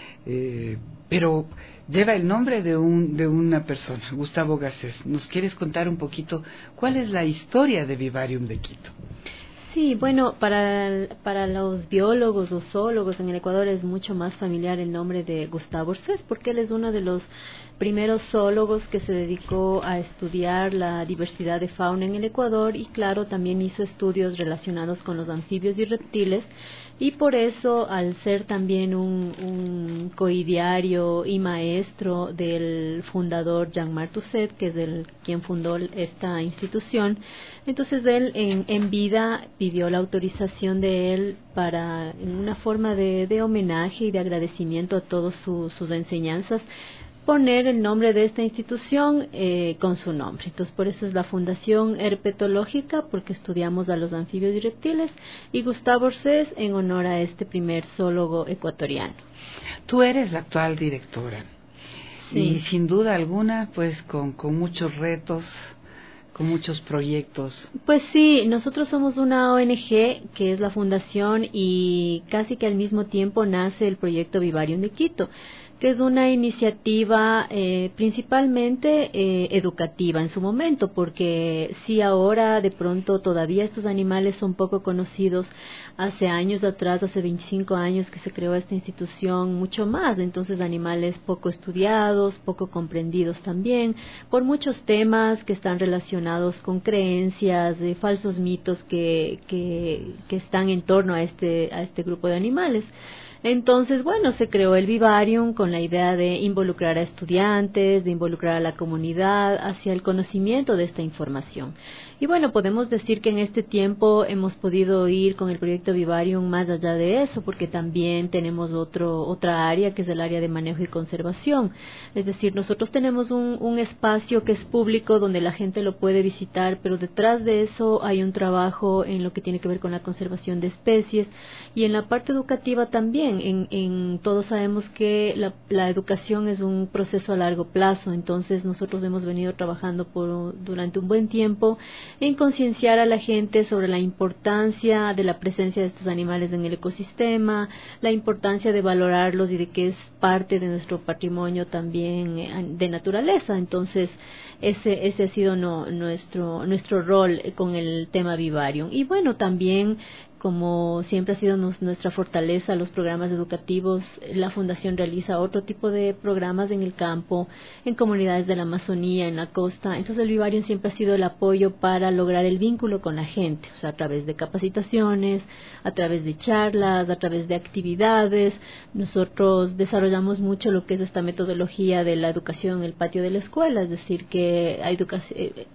S5: eh, pero lleva el nombre de un de una persona, Gustavo Garcés. ¿Nos quieres contar un poquito cuál es la historia de Vivarium de Quito?
S11: Sí, bueno, para, para los biólogos o zoólogos en el Ecuador es mucho más familiar el nombre de Gustavo Garcés, porque él es uno de los primeros zoólogos que se dedicó a estudiar la diversidad de fauna en el Ecuador y claro, también hizo estudios relacionados con los anfibios y reptiles y por eso, al ser también un, un coidiario y maestro del fundador Jean-Marc Tusset, que es el quien fundó esta institución, entonces él en, en vida pidió la autorización de él para, en una forma de, de homenaje y de agradecimiento a todas su, sus enseñanzas, poner el nombre de esta institución eh, con su nombre. Entonces, por eso es la Fundación Herpetológica, porque estudiamos a los anfibios y reptiles, y Gustavo Garcés en honor a este primer zoólogo ecuatoriano.
S5: Tú eres la actual directora, sí. Y sin duda alguna, pues con, con muchos retos, con muchos proyectos.
S11: Pues sí, nosotros somos una O N G que es la fundación y casi que al mismo tiempo nace el proyecto Vivarium de Quito, que es una iniciativa eh, principalmente eh, educativa en su momento, porque si ahora de pronto todavía estos animales son poco conocidos, hace años atrás, hace veinticinco años que se creó esta institución, mucho más, entonces animales poco estudiados, poco comprendidos también, por muchos temas que están relacionados con creencias, de falsos mitos que, que, que están en torno a este, a este grupo de animales. Entonces, bueno, se creó el Vivarium con la idea de involucrar a estudiantes, de involucrar a la comunidad hacia el conocimiento de esta información. Y bueno, podemos decir que en este tiempo hemos podido ir con el proyecto Vivarium más allá de eso, porque también tenemos otro otra área que es el área de manejo y conservación. Es decir, nosotros tenemos un, un espacio que es público donde la gente lo puede visitar, pero detrás de eso hay un trabajo en lo que tiene que ver con la conservación de especies y en la parte educativa también. En, en todos sabemos que la, la educación es un proceso a largo plazo, entonces nosotros hemos venido trabajando por durante un buen tiempo en concienciar a la gente sobre la importancia de la presencia de estos animales en el ecosistema, la importancia de valorarlos y de que es parte de nuestro patrimonio también de naturaleza. Entonces ese ese ha sido no, nuestro nuestro rol con el tema Vivarium. Y bueno, también como siempre ha sido nos, nuestra fortaleza, los programas educativos, la Fundación realiza otro tipo de programas en el campo, en comunidades de la Amazonía, en la costa. Entonces el Vivarium siempre ha sido el apoyo para lograr el vínculo con la gente, o sea, a través de capacitaciones, a través de charlas, a través de actividades. Nosotros desarrollamos mucho lo que es esta metodología de la educación en el patio de la escuela, es decir, que hay educación...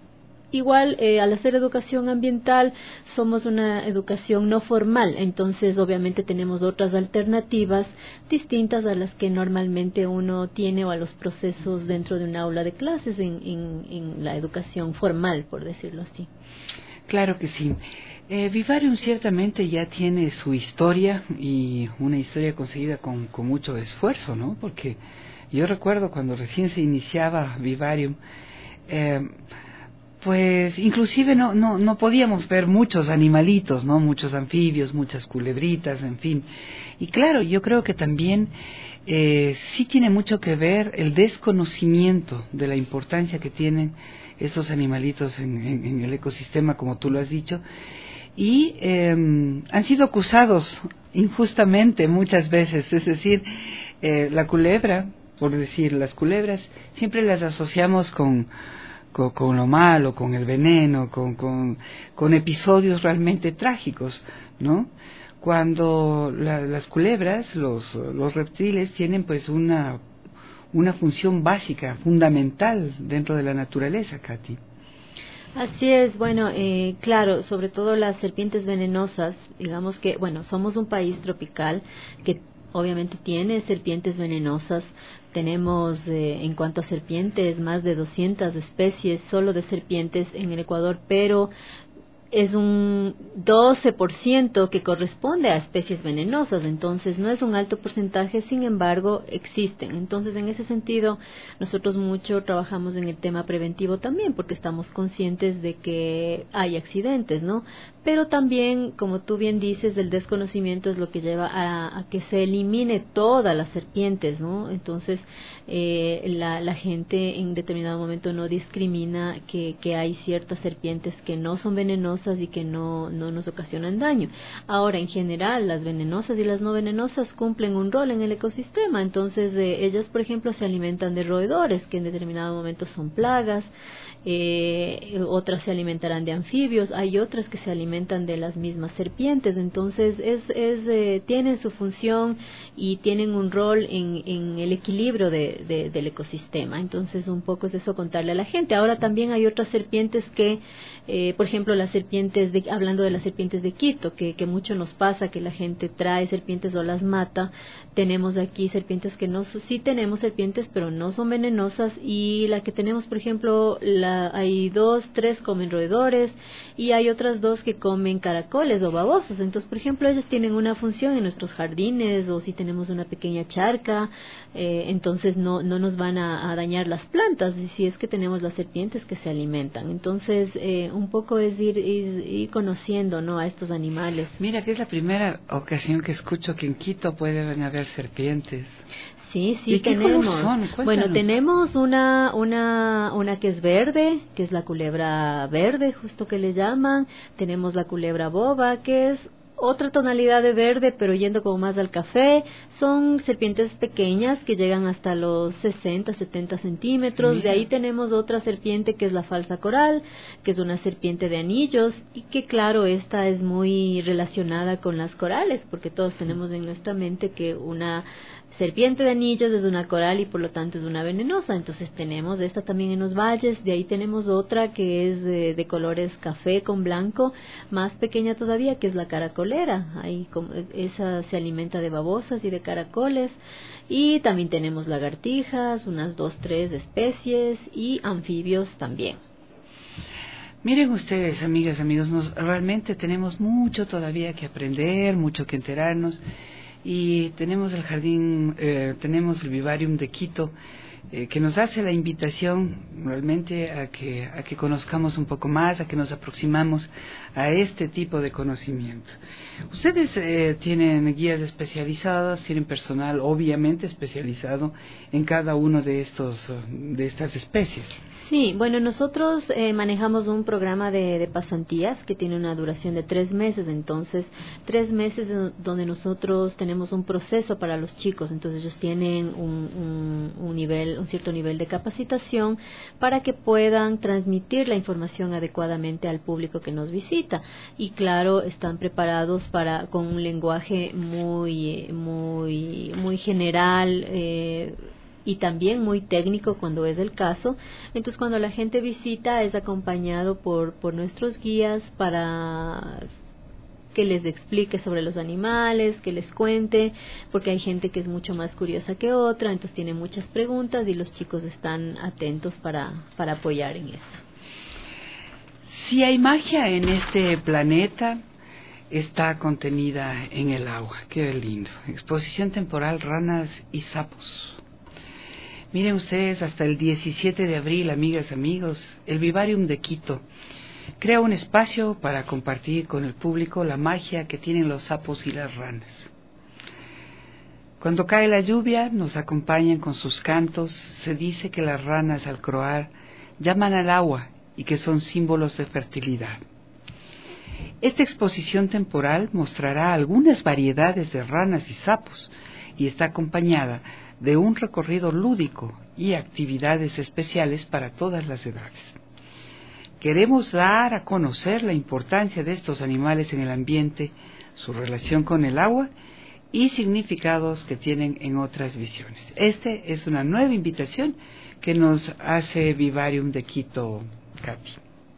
S11: igual eh, al hacer educación ambiental somos una educación no formal, entonces obviamente tenemos otras alternativas distintas a las que normalmente uno tiene o a los procesos dentro de un aula de clases en, en, en la educación formal, por decirlo así.
S5: Claro que sí. Eh, Vivarium ciertamente ya tiene su historia y una historia conseguida con, con mucho esfuerzo, ¿no? Porque yo recuerdo cuando recién se iniciaba Vivarium, eh, pues inclusive no, no, no podíamos ver muchos animalitos, ¿no? Muchos anfibios, muchas culebritas, en fin. Y claro, yo creo que también eh, sí tiene mucho que ver el desconocimiento de la importancia que tienen estos animalitos en, en, en el ecosistema, como tú lo has dicho, y eh, han sido acusados injustamente muchas veces, es decir, eh, la culebra, por decir, las culebras, siempre las asociamos con, con, con lo malo, con el veneno, con, con, con episodios realmente trágicos, ¿no? Cuando la, las culebras, los, los reptiles, tienen pues una, una función básica, fundamental dentro de la naturaleza, Katy.
S11: Así es, bueno, eh, claro, sobre todo las serpientes venenosas, digamos que, bueno, somos un país tropical que obviamente tiene serpientes venenosas. Tenemos, eh, en cuanto a serpientes, más de doscientas especies solo de serpientes en el Ecuador, pero es un doce por ciento que corresponde a especies venenosas, entonces no es un alto porcentaje, sin embargo existen. Entonces en ese sentido nosotros mucho trabajamos en el tema preventivo también, porque estamos conscientes de que hay accidentes, ¿no? Pero también, como tú bien dices, el desconocimiento es lo que lleva a, a que se elimine todas las serpientes, ¿no? Entonces eh, la, la gente en determinado momento no discrimina que, que hay ciertas serpientes que no son venenosas y que no, no nos ocasionan daño. Ahora, en general, las venenosas y las no venenosas cumplen un rol en el ecosistema. Entonces, eh, ellas, por ejemplo, se alimentan de roedores, que en determinado momento son plagas. Eh, otras se alimentarán de anfibios, hay otras que se alimentan de las mismas serpientes. Entonces, es, es, eh, tienen su función y tienen un rol en, en el equilibrio de, de, del ecosistema. Entonces, un poco es eso contarle a la gente. Ahora también hay otras serpientes que, eh, por ejemplo, las serpientes, de, hablando de las serpientes de Quito, que, que mucho nos pasa, que la gente trae serpientes o las mata. Tenemos aquí serpientes que no, sí tenemos serpientes, pero no son venenosas, y la que tenemos, por ejemplo, la hay dos, tres comen roedores y hay otras dos que comen caracoles o babosas. Entonces, por ejemplo, ellos tienen una función en nuestros jardines, o si tenemos una pequeña charca, eh, entonces no, no nos van a, a dañar las plantas, y si es que tenemos las serpientes que se alimentan. Entonces, eh, un poco es ir, ir, ir conociendo, ¿no?, a estos animales.
S5: Mira, que es la primera ocasión que escucho que en Quito pueden haber serpientes.
S11: Sí, sí,
S5: ¿Y qué
S11: tenemos.
S5: color son? Cuéntanos.
S11: Bueno, tenemos una, una, una que es verde, que es la culebra verde, justo que le llaman. Tenemos la culebra boba, que es otra tonalidad de verde, pero yendo como más al café. Son serpientes pequeñas que llegan hasta los sesenta, setenta centímetros. Mira. De ahí tenemos otra serpiente que es la falsa coral, que es una serpiente de anillos, y que claro, esta es muy relacionada con las corales, porque todos tenemos en nuestra mente que una serpiente de anillos es una coral y por lo tanto es una venenosa. Entonces tenemos esta también en los valles. De ahí tenemos otra que es de, de colores café con blanco, más pequeña todavía, que es la caracolera. Ahí como, esa se alimenta de babosas y de caracoles. Y también tenemos lagartijas, unas dos, tres especies, y anfibios también.
S5: Miren ustedes, amigas, amigos, nos, realmente tenemos mucho todavía que aprender, mucho que enterarnos. Y tenemos el jardín, eh, tenemos el Vivarium de Quito, eh, que nos hace la invitación realmente a que, a que conozcamos un poco más, a que nos aproximamos a este tipo de conocimiento. Ustedes eh, tienen guías especializadas, tienen personal obviamente especializado en cada uno de estos, de estas especies.
S11: Sí, bueno, nosotros eh, manejamos un programa de, de pasantías que tiene una duración de tres meses, entonces tres meses donde nosotros tenemos un proceso para los chicos. Entonces ellos tienen un, un, un nivel, un cierto nivel de capacitación para que puedan transmitir la información adecuadamente al público que nos visita, y claro, están preparados para con un lenguaje muy muy muy general, eh, y también muy técnico cuando es el caso. Entonces cuando la gente visita es acompañado por, por nuestros guías para que les explique sobre los animales, que les cuente, porque hay gente que es mucho más curiosa que otra, entonces tiene muchas preguntas y los chicos están atentos para, para apoyar en eso.
S5: Si hay magia en este planeta, está contenida en el agua. Qué lindo. Exposición temporal Ranas y Sapos. Miren ustedes, hasta el diecisiete de abril, amigas, amigos, el Vivarium de Quito crea un espacio para compartir con el público la magia que tienen los sapos y las ranas. Cuando cae la lluvia, nos acompañan con sus cantos. Se dice que las ranas, al croar, llaman al agua y que son símbolos de fertilidad. Esta exposición temporal mostrará algunas variedades de ranas y sapos y está acompañada de un recorrido lúdico y actividades especiales para todas las edades. Queremos dar a conocer la importancia de estos animales en el ambiente, su relación con el agua y significados que tienen en otras visiones. Esta es una nueva invitación que nos hace Vivarium de Quito, Katy.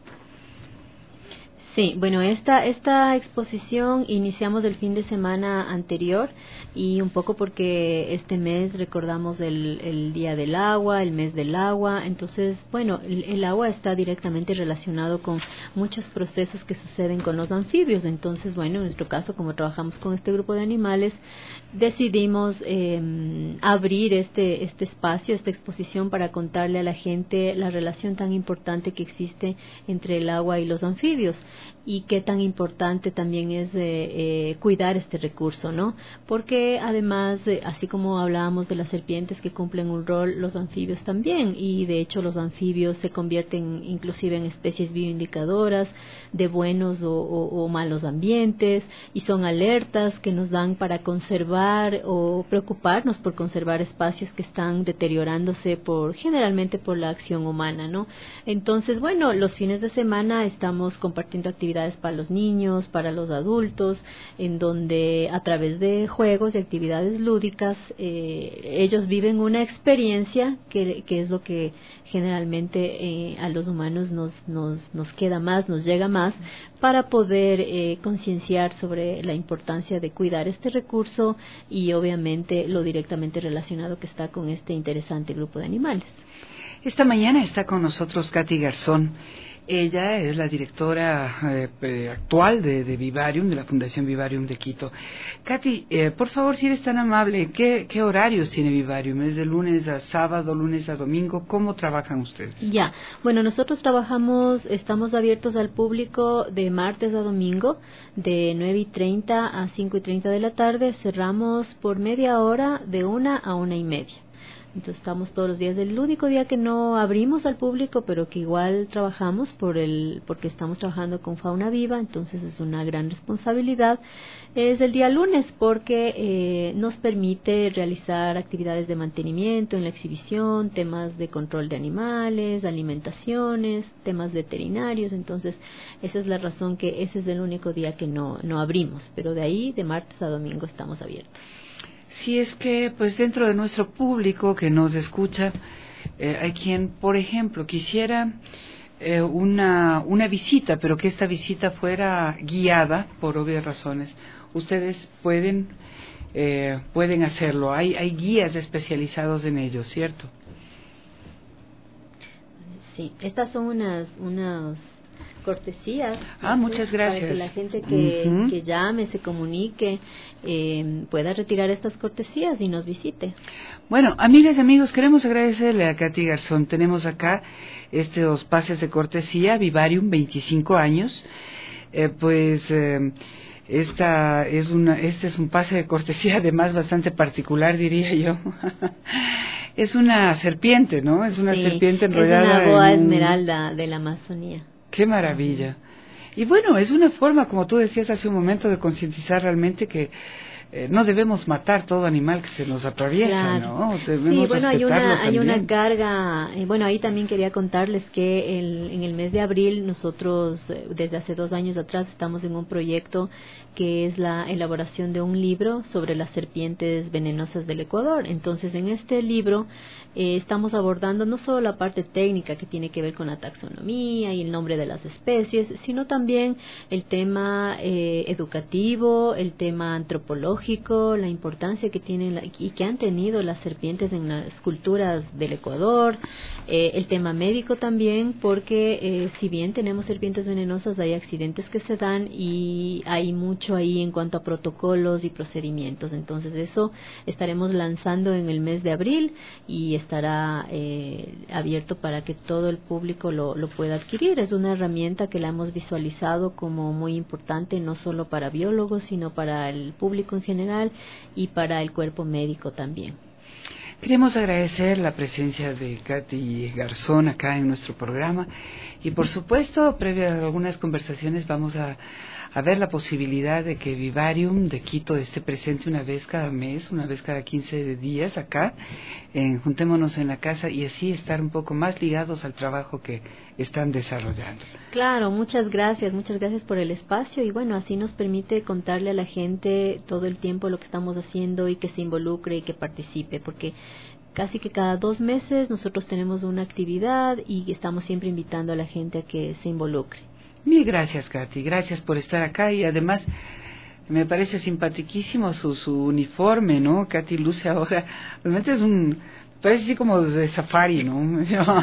S11: Sí, bueno, esta, esta exposición iniciamos el fin de semana anterior y un poco porque este mes recordamos el, el Día del Agua, el mes del agua, entonces, bueno, el, el agua está directamente relacionado con muchos procesos que suceden con los anfibios, entonces, bueno, en nuestro caso, como trabajamos con este grupo de animales, decidimos eh, abrir este, este espacio, esta exposición para contarle a la gente la relación tan importante que existe entre el agua y los anfibios. Y qué tan importante también es eh, eh, cuidar este recurso, ¿no? Porque además, eh, así como hablábamos de las serpientes que cumplen un rol, los anfibios también, y de hecho los anfibios se convierten inclusive en especies bioindicadoras de buenos o, o, o malos ambientes, y son alertas que nos dan para conservar o preocuparnos por conservar espacios que están deteriorándose por generalmente por la acción humana, ¿no? Entonces, bueno, los fines de semana estamos compartiendo actividades para los niños, para los adultos, en donde a través de juegos y actividades lúdicas eh, ellos viven una experiencia que, que es lo que generalmente eh, a los humanos nos, nos, nos queda más, nos llega más, para poder eh, concienciar sobre la importancia de cuidar este recurso y obviamente lo directamente relacionado que está con este interesante grupo de animales.
S5: Esta mañana está con nosotros Katy Garzón. Ella es la directora eh, eh, actual de, de Vivarium, de la Fundación Vivarium de Quito. Katy, eh, por favor, si eres tan amable, ¿qué, ¿qué horarios tiene Vivarium? ¿Es de lunes a sábado, lunes a domingo? ¿Cómo trabajan ustedes?
S11: Ya, bueno, nosotros trabajamos, estamos abiertos al público de martes a domingo, de nueve y treinta a cinco y treinta de la tarde. Cerramos por media hora, de una a una y media. Entonces estamos todos los días. El único día que no abrimos al público, pero que igual trabajamos por el, porque estamos trabajando con fauna viva, entonces es una gran responsabilidad, es el día lunes, porque eh, nos permite realizar actividades de mantenimiento en la exhibición, temas de control de animales, alimentaciones, temas veterinarios. Entonces esa es la razón que ese es el único día que no, no abrimos, pero de ahí de martes a domingo estamos abiertos.
S5: Si es que, pues dentro de nuestro público que nos escucha, eh, hay quien, por ejemplo, quisiera eh, una, una visita, pero que esta visita fuera guiada, por obvias razones, ustedes pueden, eh, pueden hacerlo. Hay, hay guías especializados en ello, ¿cierto?
S11: Sí, estas son unas, unas cortesías.
S5: Ah, muchas gracias.
S11: Para que la gente que, uh-huh. que llame, se comunique, eh, pueda retirar estas cortesías y nos visite.
S5: Bueno, amigas y amigos, queremos agradecerle a Katy Garzón. Tenemos acá estos pases de cortesía, Vivarium, veinticinco años. Eh, pues eh, esta es una, este es un pase de cortesía, además bastante particular, diría yo. Es una serpiente, ¿no? Es una sí, serpiente enrollada.
S11: Es una boa
S5: en...
S11: esmeralda de la Amazonía.
S5: ¡Qué maravilla! Y bueno, es una forma, como tú decías hace un momento, de concientizar realmente que eh, no debemos matar todo animal que se nos atraviesa,
S11: claro.
S5: ¿no? Debemos
S11: sí, bueno, hay una, hay
S5: también.
S11: una carga, eh, bueno, ahí también quería contarles que el, en el mes de abril nosotros, eh, desde hace dos años atrás, estamos en un proyecto que es la elaboración de un libro sobre las serpientes venenosas del Ecuador. Entonces, en este libro eh, estamos abordando no solo la parte técnica que tiene que ver con la taxonomía y el nombre de las especies, sino también el tema eh, educativo, el tema antropológico, la importancia que tienen la, y que han tenido las serpientes en las culturas del Ecuador, eh, el tema médico también, porque eh, si bien tenemos serpientes venenosas, hay accidentes que se dan y hay mucho ahí en cuanto a protocolos y procedimientos. Entonces eso estaremos lanzando en el mes de abril y estará eh, abierto para que todo el público lo, lo pueda adquirir. Es una herramienta que la hemos visualizado como muy importante, no solo para biólogos, sino para el público en general y para el cuerpo médico también.
S5: Queremos agradecer la presencia de Katy Garzón acá en nuestro programa y por supuesto, previo a algunas conversaciones, vamos a, a ver la posibilidad de que Vivarium de Quito esté presente una vez cada mes, una vez cada quince días acá, en Juntémonos en la Casa, y así estar un poco más ligados al trabajo que están desarrollando.
S11: Claro, muchas gracias, muchas gracias por el espacio y bueno, así nos permite contarle a la gente todo el tiempo lo que estamos haciendo y que se involucre y que participe, porque casi que cada dos meses nosotros tenemos una actividad y estamos siempre invitando a la gente a que se involucre.
S5: Mil gracias, Katy, gracias por estar acá y además me parece simpaticísimo su, su uniforme, ¿no? Katy luce ahora, realmente es un, parece así como de safari, ¿no?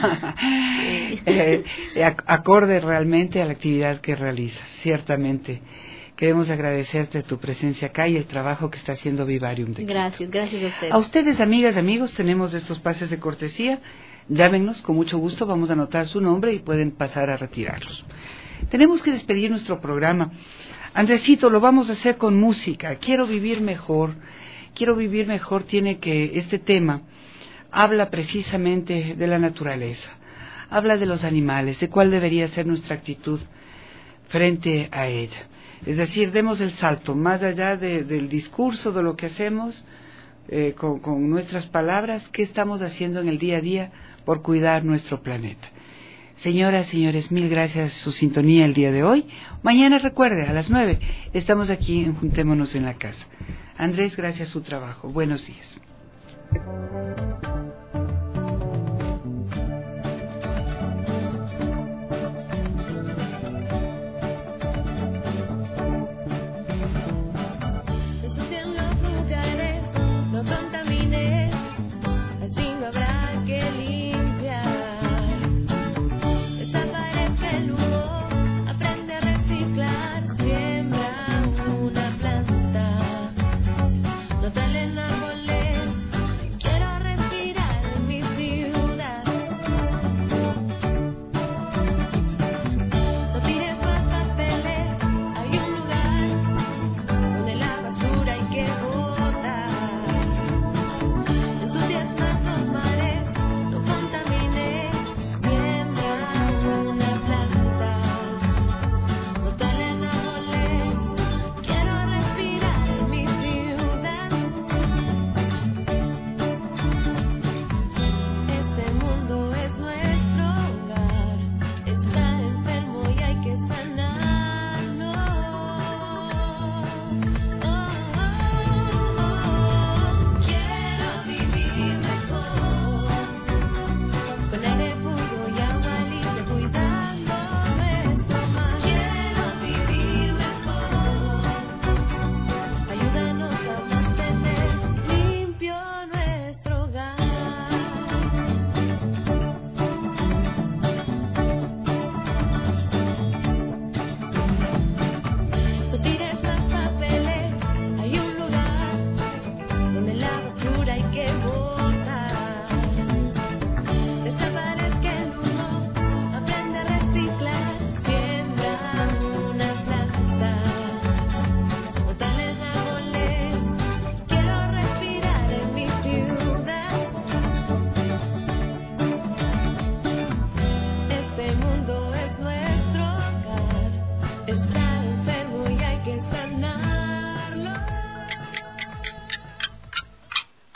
S5: eh, acorde realmente a la actividad que realizas, ciertamente. Queremos agradecerte tu presencia acá y el trabajo que está haciendo Vivarium de Quito.
S11: Gracias, gracias a ustedes.
S5: A ustedes, amigas, amigos, tenemos estos pases de cortesía. Llámenos, con mucho gusto, vamos a anotar su nombre y pueden pasar a retirarlos. Tenemos que despedir nuestro programa. Andresito, lo vamos a hacer con música. Quiero vivir mejor. Quiero vivir mejor tiene que, este tema habla precisamente de la naturaleza. Habla de los animales, de cuál debería ser nuestra actitud frente a ella. Es decir, demos el salto, más allá de, del discurso, de lo que hacemos, eh, con, con nuestras palabras, ¿qué estamos haciendo en el día a día por cuidar nuestro planeta? Señoras, señores, mil gracias por su sintonía el día de hoy. Mañana, recuerde, a las nueve, estamos aquí en Juntémonos en la Casa. Andrés, gracias a su trabajo. Buenos días.
S13: Quiero respirar.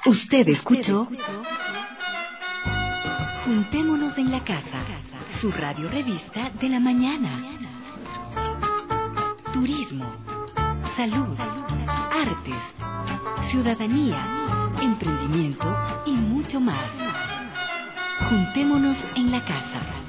S2: Usted escuchó Juntémonos en la Casa, su radio revista de la mañana. Turismo, salud, artes, ciudadanía, emprendimiento y mucho más. Juntémonos en la Casa.